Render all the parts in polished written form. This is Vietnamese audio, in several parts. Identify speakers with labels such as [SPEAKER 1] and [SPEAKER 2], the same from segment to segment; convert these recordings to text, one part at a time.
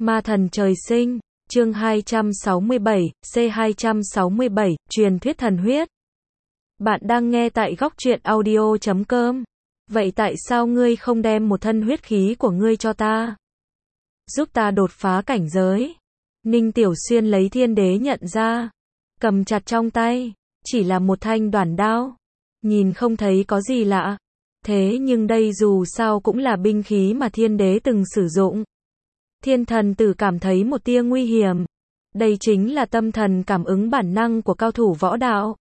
[SPEAKER 1] Ma thần trời sinh, chương 267, C267, truyền thuyết thần huyết. Bạn đang nghe tại góc truyện audio.com. Vậy tại sao ngươi không đem một thân huyết khí của ngươi cho ta? Giúp ta đột phá cảnh giới. Ninh Tiểu Xuyên lấy thiên đế nhận ra, cầm chặt trong tay, chỉ là một thanh đoản đao. Nhìn không thấy có gì lạ. Thế nhưng đây dù sao cũng là binh khí mà thiên đế từng sử dụng. Thiên thần tử cảm thấy một tia nguy hiểm. Đây chính là tâm thần cảm ứng bản năng của cao thủ võ đạo.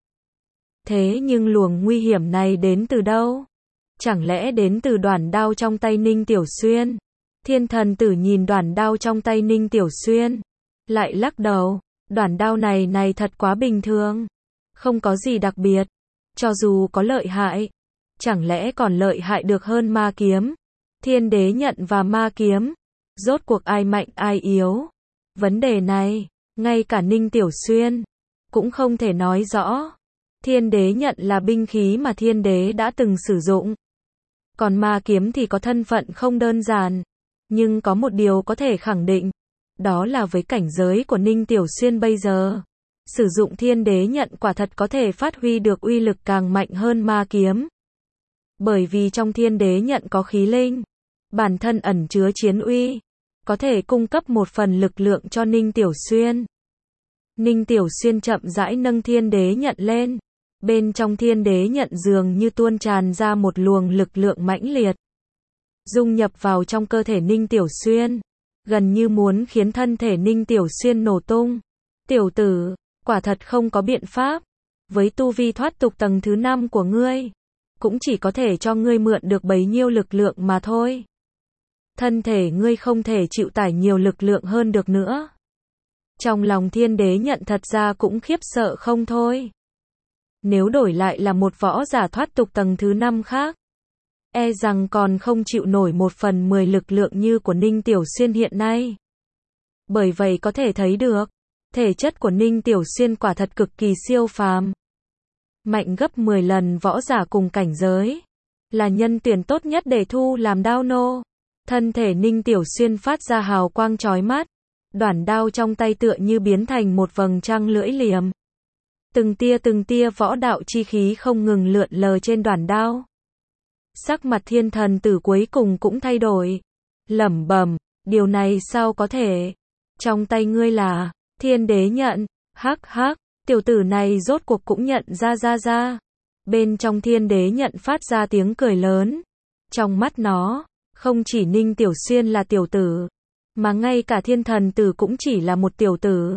[SPEAKER 1] Thế nhưng luồng nguy hiểm này đến từ đâu? Chẳng lẽ đến từ đoản đao trong tay Ninh Tiểu Xuyên? Thiên thần tử nhìn đoản đao trong tay Ninh Tiểu Xuyên, lại lắc đầu. Đoản đao này thật quá bình thường. Không có gì đặc biệt. Cho dù có lợi hại, chẳng lẽ còn lợi hại được hơn ma kiếm? Thiên đế nhận và ma kiếm, rốt cuộc ai mạnh ai yếu? Vấn đề này, ngay cả Ninh Tiểu Xuyên cũng không thể nói rõ. Thiên đế nhận là binh khí mà thiên đế đã từng sử dụng. Còn ma kiếm thì có thân phận không đơn giản. Nhưng có một điều có thể khẳng định, đó là với cảnh giới của Ninh Tiểu Xuyên bây giờ, sử dụng thiên đế nhận quả thật có thể phát huy được uy lực càng mạnh hơn ma kiếm. Bởi vì trong thiên đế nhận có khí linh, bản thân ẩn chứa chiến uy, có thể cung cấp một phần lực lượng cho Ninh Tiểu Xuyên. Ninh Tiểu Xuyên chậm rãi nâng thiên đế nhận lên. Bên trong thiên đế nhận dường như tuôn tràn ra một luồng lực lượng mãnh liệt, dung nhập vào trong cơ thể Ninh Tiểu Xuyên, gần như muốn khiến thân thể Ninh Tiểu Xuyên nổ tung. Tiểu tử, quả thật không có biện pháp. Với tu vi thoát tục tầng thứ 5 của ngươi, cũng chỉ có thể cho ngươi mượn được bấy nhiêu lực lượng mà thôi. Thân thể ngươi không thể chịu tải nhiều lực lượng hơn được nữa. Trong lòng thiên đế nhận thật ra cũng khiếp sợ không thôi. Nếu đổi lại là một võ giả thoát tục tầng thứ 5 khác, e rằng còn không chịu nổi 1/10 lực lượng như của Ninh Tiểu Xuyên hiện nay. Bởi vậy có thể thấy được, thể chất của Ninh Tiểu Xuyên quả thật cực kỳ siêu phàm. Mạnh gấp 10 lần võ giả cùng cảnh giới. Là nhân tuyển tốt nhất để thu làm đao nô. Thân thể Ninh Tiểu Xuyên phát ra hào quang chói mắt. Đoản đao trong tay tựa như biến thành một vầng trăng lưỡi liềm. Từng tia võ đạo chi khí không ngừng lượn lờ trên đoản đao. Sắc mặt thiên thần tử cuối cùng cũng thay đổi. Lẩm bẩm, điều này sao có thể? Trong tay ngươi là thiên đế nhận. Hắc hắc, tiểu tử này rốt cuộc cũng nhận ra. Bên trong thiên đế nhận phát ra tiếng cười lớn. Trong mắt nó, không chỉ Ninh Tiểu Xuyên là tiểu tử, mà ngay cả thiên thần tử cũng chỉ là một tiểu tử.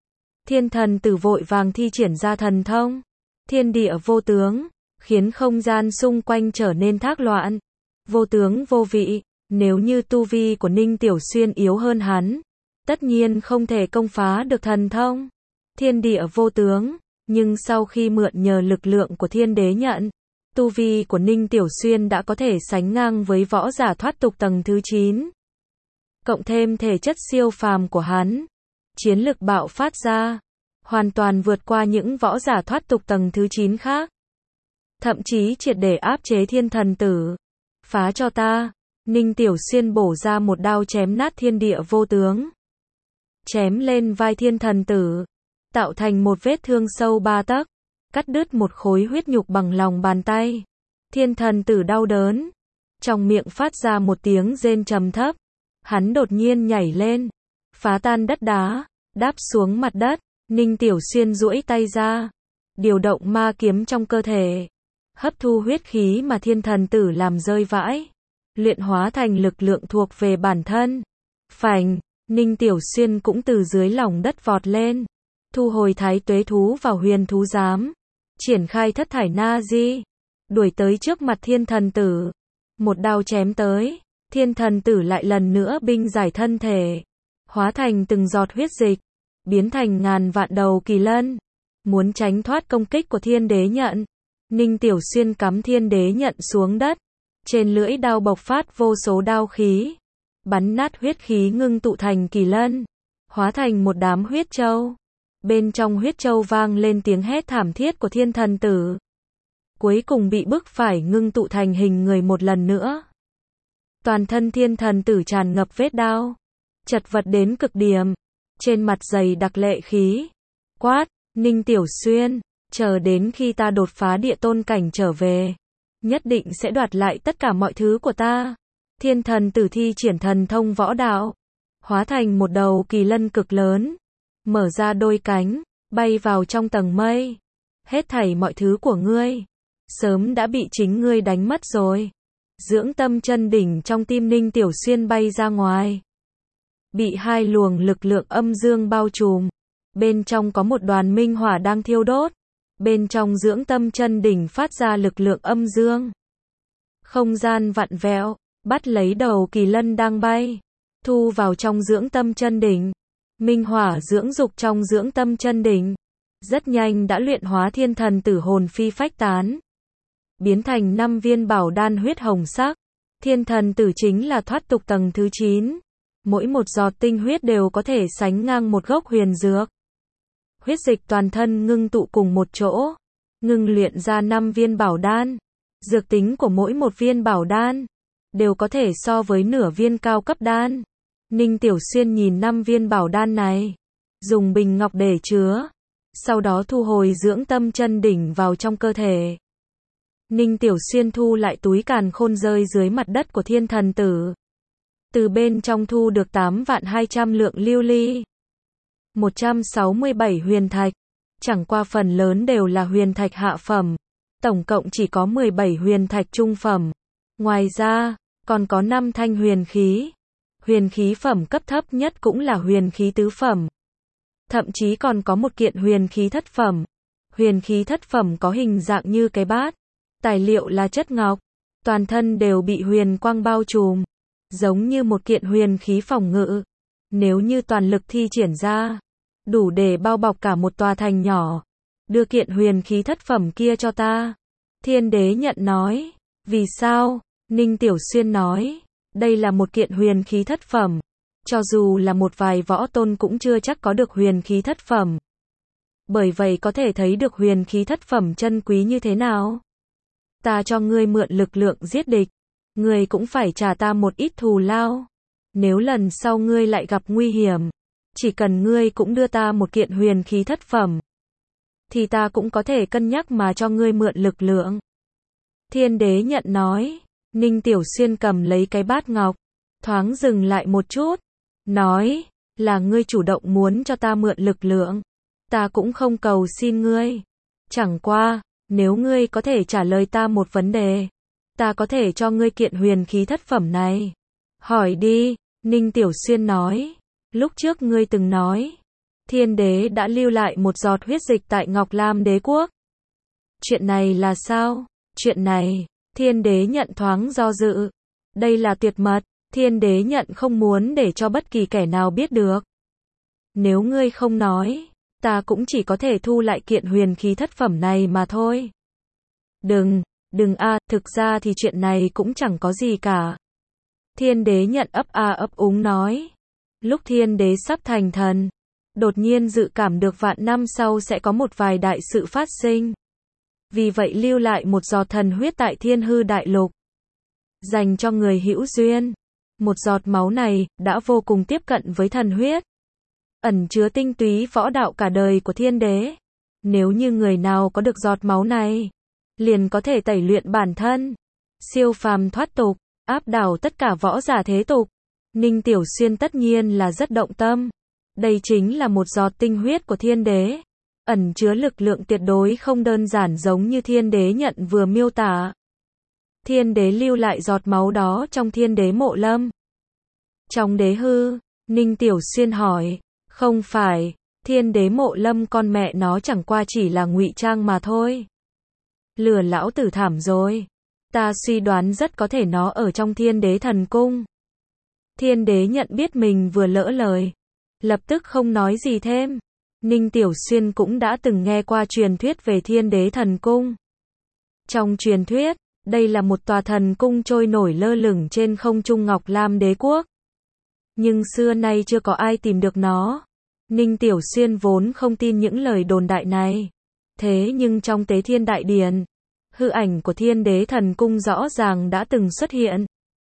[SPEAKER 1] Thiên thần tử vội vàng thi triển ra thần thông thiên địa vô tướng, khiến không gian xung quanh trở nên thác loạn, vô tướng vô vị. Nếu như tu vi của Ninh Tiểu Xuyên yếu hơn hắn, tất nhiên không thể công phá được thần thông thiên địa vô tướng. Nhưng sau khi mượn nhờ lực lượng của thiên đế nhận, tu vi của Ninh Tiểu Xuyên đã có thể sánh ngang với võ giả thoát tục tầng thứ 9. Cộng thêm thể chất siêu phàm của hắn, chiến lực bạo phát ra, hoàn toàn vượt qua những võ giả thoát tục tầng thứ 9 khác. Thậm chí triệt để áp chế thiên thần tử. Phá cho ta. Ninh Tiểu Xuyên bổ ra một đao chém nát thiên địa vô tướng. Chém lên vai thiên thần tử, tạo thành một vết thương sâu 3 tấc, cắt đứt một khối huyết nhục bằng lòng bàn tay. Thiên thần tử đau đớn, trong miệng phát ra một tiếng rên trầm thấp. Hắn đột nhiên nhảy lên, phá tan đất đá, đáp xuống mặt đất. Ninh Tiểu Xuyên duỗi tay ra, điều động ma kiếm trong cơ thể, hấp thu huyết khí mà thiên thần tử làm rơi vãi, luyện hóa thành lực lượng thuộc về bản thân. Phành, Ninh Tiểu Xuyên cũng từ dưới lòng đất vọt lên, thu hồi thái tuế thú vào huyền thú giám, triển khai thất thải na di, đuổi tới trước mặt thiên thần tử, một đao chém tới. Thiên thần tử lại lần nữa binh giải thân thể, hóa thành từng giọt huyết dịch, biến thành ngàn vạn đầu kỳ lân, muốn tránh thoát công kích của thiên đế nhận. Ninh Tiểu Xuyên cắm thiên đế nhận xuống đất, trên lưỡi đao bộc phát vô số đao khí, bắn nát huyết khí ngưng tụ thành kỳ lân, hóa thành một đám huyết châu. Bên trong huyết châu vang lên tiếng hét thảm thiết của thiên thần tử, cuối cùng bị bức phải ngưng tụ thành hình người một lần nữa. Toàn thân thiên thần tử tràn ngập vết đao, chật vật đến cực điểm, trên mặt dày đặc lệ khí, quát, Ninh Tiểu Xuyên, chờ đến khi ta đột phá địa tôn cảnh trở về, nhất định sẽ đoạt lại tất cả mọi thứ của ta. Thiên thần tử thi triển thần thông võ đạo, hóa thành một đầu kỳ lân cực lớn, mở ra đôi cánh, bay vào trong tầng mây. Hết thảy mọi thứ của ngươi, sớm đã bị chính ngươi đánh mất rồi. Dưỡng tâm chân đỉnh trong tim Ninh Tiểu Xuyên bay ra ngoài, bị hai luồng lực lượng âm dương bao trùm. Bên trong có một đoàn minh hỏa đang thiêu đốt. Bên trong dưỡng tâm chân đỉnh phát ra lực lượng âm dương. Không gian vặn vẹo, bắt lấy đầu kỳ lân đang bay, thu vào trong dưỡng tâm chân đỉnh. Minh hỏa dưỡng dục trong dưỡng tâm chân đỉnh, rất nhanh đã luyện hóa thiên thần tử hồn phi phách tán, biến thành 5 viên bảo đan huyết hồng sắc. Thiên thần tử chính là thoát tục tầng thứ 9. Mỗi một giọt tinh huyết đều có thể sánh ngang một gốc huyền dược. Huyết dịch toàn thân ngưng tụ cùng một chỗ, ngưng luyện ra 5 viên bảo đan. Dược tính của mỗi một viên bảo đan đều có thể so với nửa viên cao cấp đan. Ninh Tiểu Xuyên nhìn 5 viên bảo đan này, dùng bình ngọc để chứa, sau đó thu hồi dưỡng tâm chân đỉnh vào trong cơ thể. Ninh Tiểu Xuyên thu lại túi càn khôn rơi dưới mặt đất của thiên thần tử. Từ bên trong thu được 8.200.000 lượng lưu ly, 167 huyền thạch, chẳng qua phần lớn đều là huyền thạch hạ phẩm, tổng cộng chỉ có 17 huyền thạch trung phẩm. Ngoài ra, còn có 5 thanh huyền khí. Huyền khí phẩm cấp thấp nhất cũng là huyền khí tứ phẩm. Thậm chí còn có một kiện huyền khí thất phẩm. Huyền khí thất phẩm có hình dạng như cái bát, tài liệu là chất ngọc, toàn thân đều bị huyền quang bao trùm, giống như một kiện huyền khí phòng ngự. Nếu như toàn lực thi triển ra, đủ để bao bọc cả một tòa thành nhỏ. Đưa kiện huyền khí thất phẩm kia cho ta. Thiên đế nhận nói. Vì sao? Ninh Tiểu Xuyên nói. Đây là một kiện huyền khí thất phẩm. Cho dù là một vài võ tôn cũng chưa chắc có được huyền khí thất phẩm. Bởi vậy có thể thấy được huyền khí thất phẩm chân quý như thế nào. Ta cho ngươi mượn lực lượng giết địch, ngươi cũng phải trả ta một ít thù lao. Nếu lần sau ngươi lại gặp nguy hiểm, chỉ cần ngươi cũng đưa ta một kiện huyền khí thất phẩm, thì ta cũng có thể cân nhắc mà cho ngươi mượn lực lượng. Thiên đế nhận nói. Ninh Tiểu Xuyên cầm lấy cái bát ngọc, thoáng dừng lại một chút, nói, là ngươi chủ động muốn cho ta mượn lực lượng, ta cũng không cầu xin ngươi. Chẳng qua, nếu ngươi có thể trả lời ta một vấn đề, ta có thể cho ngươi kiện huyền khí thất phẩm này. Hỏi đi, Ninh Tiểu Xuyên nói, lúc trước ngươi từng nói, thiên đế đã lưu lại một giọt huyết dịch tại Ngọc Lam đế quốc. Chuyện này là sao? Chuyện này, thiên đế nhận thoáng do dự. Đây là tuyệt mật, thiên đế nhận không muốn để cho bất kỳ kẻ nào biết được. Nếu ngươi không nói, ta cũng chỉ có thể thu lại kiện huyền khí thất phẩm này mà thôi. Đừng thực ra thì chuyện này cũng chẳng có gì cả. Thiên đế nhận ấp úng nói. Lúc thiên đế sắp thành thần, đột nhiên dự cảm được vạn năm sau sẽ có một vài đại sự phát sinh. Vì vậy lưu lại một giọt thần huyết tại Thiên Hư Đại Lục, dành cho người hữu duyên. Một giọt máu này đã vô cùng tiếp cận với thần huyết, ẩn chứa tinh túy võ đạo cả đời của thiên đế. Nếu như người nào có được giọt máu này, liền có thể tẩy luyện bản thân, siêu phàm thoát tục, áp đảo tất cả võ giả thế tục. Ninh Tiểu Xuyên tất nhiên là rất động tâm. Đây chính là một giọt tinh huyết của thiên đế, ẩn chứa lực lượng tuyệt đối không đơn giản giống như thiên đế nhận vừa miêu tả. Thiên đế lưu lại giọt máu đó trong thiên đế mộ lâm. Trong đế hư, Ninh Tiểu Xuyên hỏi, không phải, thiên đế mộ lâm con mẹ nó chẳng qua chỉ là ngụy trang mà thôi. Lừa lão tử thảm rồi. Ta suy đoán rất có thể nó ở trong thiên đế thần cung. Thiên đế nhận biết mình vừa lỡ lời, lập tức không nói gì thêm. Ninh Tiểu Xuyên cũng đã từng nghe qua truyền thuyết về thiên đế thần cung. Trong truyền thuyết, đây là một tòa thần cung trôi nổi lơ lửng trên không trung Ngọc Lam đế quốc. Nhưng xưa nay chưa có ai tìm được nó. Ninh Tiểu Xuyên vốn không tin những lời đồn đại này. Thế nhưng trong Tế Thiên Đại Điện, hư ảnh của thiên đế thần cung rõ ràng đã từng xuất hiện.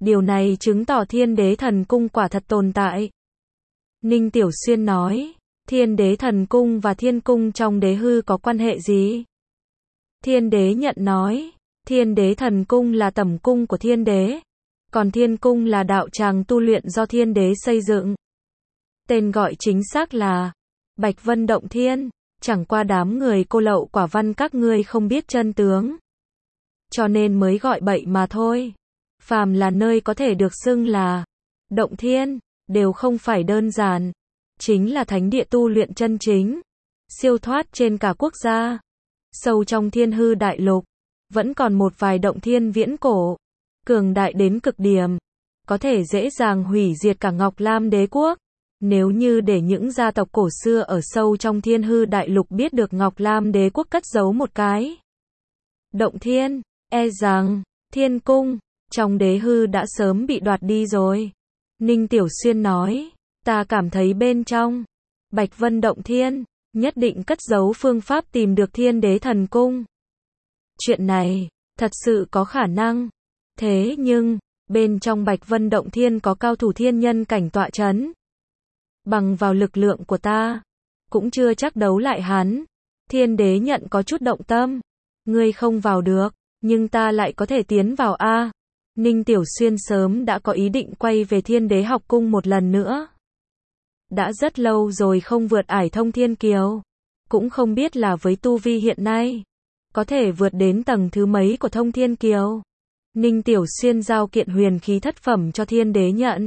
[SPEAKER 1] Điều này chứng tỏ Thiên Đế Thần Cung quả thật tồn tại. Ninh Tiểu Xuyên nói, Thiên Đế Thần Cung và Thiên Cung trong đế hư có quan hệ gì? Thiên Đế Nhận nói, Thiên Đế Thần Cung là tẩm cung của Thiên Đế, còn Thiên Cung là đạo tràng tu luyện do Thiên Đế xây dựng. Tên gọi chính xác là Bạch Vân Động Thiên, chẳng qua đám người cô lậu quả văn các ngươi không biết chân tướng, cho nên mới gọi bậy mà thôi. Phàm là nơi có thể được xưng là Động Thiên, đều không phải đơn giản, chính là thánh địa tu luyện chân chính, siêu thoát trên cả quốc gia. Sâu trong thiên hư đại lục, vẫn còn một vài động thiên viễn cổ, cường đại đến cực điểm, có thể dễ dàng hủy diệt cả Ngọc Lam đế quốc. Nếu như để những gia tộc cổ xưa ở sâu trong thiên hư đại lục biết được Ngọc Lam đế quốc cất giấu một cái động thiên, e rằng Thiên Cung trong đế hư đã sớm bị đoạt đi rồi. Ninh Tiểu Xuyên nói, ta cảm thấy bên trong Bạch Vân Động Thiên nhất định cất giấu phương pháp tìm được Thiên Đế Thần Cung. Chuyện này thật sự có khả năng. Thế nhưng, bên trong Bạch Vân Động Thiên có cao thủ thiên nhân cảnh tọa chấn. Bằng vào lực lượng của ta, cũng chưa chắc đấu lại hắn. Thiên Đế Nhận có chút động tâm. Ngươi không vào được, nhưng ta lại có thể tiến vào a. Ninh Tiểu Xuyên sớm đã có ý định quay về Thiên Đế học cung một lần nữa. Đã rất lâu rồi không vượt ải thông thiên kiều, cũng không biết là với tu vi hiện nay, có thể vượt đến tầng thứ mấy của thông thiên kiều. Ninh Tiểu Xuyên giao kiện huyền khí thất phẩm cho Thiên Đế Nhận.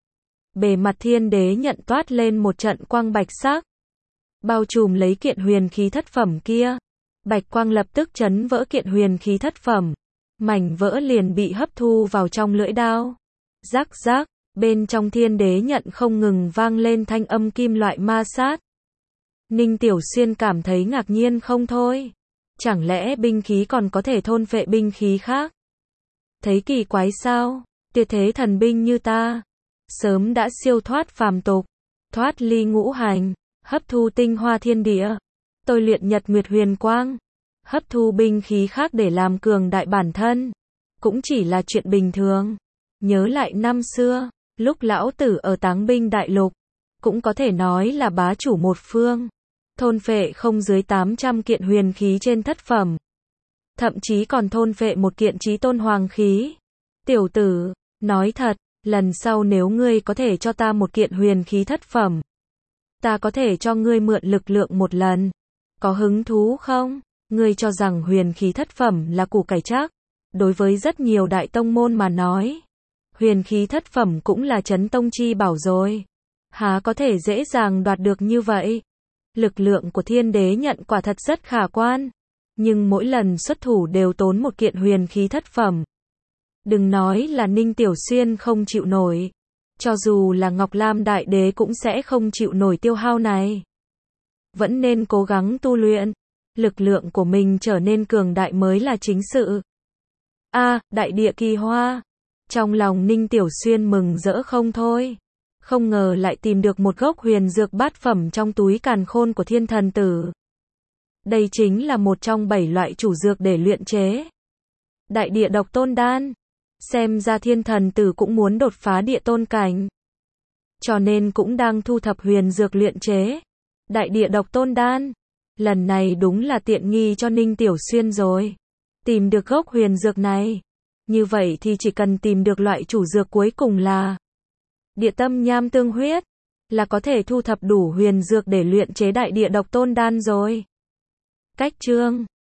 [SPEAKER 1] Bề mặt Thiên Đế Nhận toát lên một trận quang bạch sắc, bao trùm lấy kiện huyền khí thất phẩm kia. Bạch quang lập tức chấn vỡ kiện huyền khí thất phẩm, mảnh vỡ liền bị hấp thu vào trong lưỡi đao. Rắc rắc, bên trong Thiên Đế Nhận không ngừng vang lên thanh âm kim loại ma sát. Ninh Tiểu Xuyên cảm thấy ngạc nhiên không thôi. Chẳng lẽ binh khí còn có thể thôn phệ binh khí khác? Thấy kỳ quái sao? Tuyệt thế thần binh như ta, sớm đã siêu thoát phàm tục, thoát ly ngũ hành, hấp thu tinh hoa thiên địa, tôi luyện nhật nguyệt huyền quang, hấp thu binh khí khác để làm cường đại bản thân, cũng chỉ là chuyện bình thường. Nhớ lại năm xưa, lúc lão tử ở Táng Binh Đại Lục, cũng có thể nói là bá chủ một phương, thôn phệ không dưới 800 kiện huyền khí trên thất phẩm, thậm chí còn thôn phệ một kiện chí tôn hoàng khí. Tiểu tử, nói thật, lần sau nếu ngươi có thể cho ta một kiện huyền khí thất phẩm, ta có thể cho ngươi mượn lực lượng một lần. Có hứng thú không? Ngươi cho rằng huyền khí thất phẩm là củ cải chắc? Đối với rất nhiều đại tông môn mà nói, huyền khí thất phẩm cũng là chấn tông chi bảo rồi. Há có thể dễ dàng đoạt được như vậy? Lực lượng của Thiên Đế Nhận quả thật rất khả quan, nhưng mỗi lần xuất thủ đều tốn một kiện huyền khí thất phẩm. Đừng nói là Ninh Tiểu Xuyên không chịu nổi, cho dù là Ngọc Lam Đại Đế cũng sẽ không chịu nổi tiêu hao này. Vẫn nên cố gắng tu luyện, lực lượng của mình trở nên cường đại mới là chính sự. Đại địa kỳ hoa. Trong lòng Ninh Tiểu Xuyên mừng rỡ không thôi. Không ngờ lại tìm được một gốc huyền dược bát phẩm trong túi càn khôn của Thiên Thần Tử. Đây chính là một trong 7 loại chủ dược để luyện chế Đại Địa Độc Tôn Đan. Xem ra Thiên Thần Tử cũng muốn đột phá địa tôn cảnh, cho nên cũng đang thu thập huyền dược luyện chế Đại Địa Độc Tôn Đan. Lần này đúng là tiện nghi cho Ninh Tiểu Xuyên rồi. Tìm được gốc huyền dược này, như vậy thì chỉ cần tìm được loại chủ dược cuối cùng là Địa Tâm Nham Tương Huyết, là có thể thu thập đủ huyền dược để luyện chế Đại Địa Độc Tôn Đan rồi. Cách chương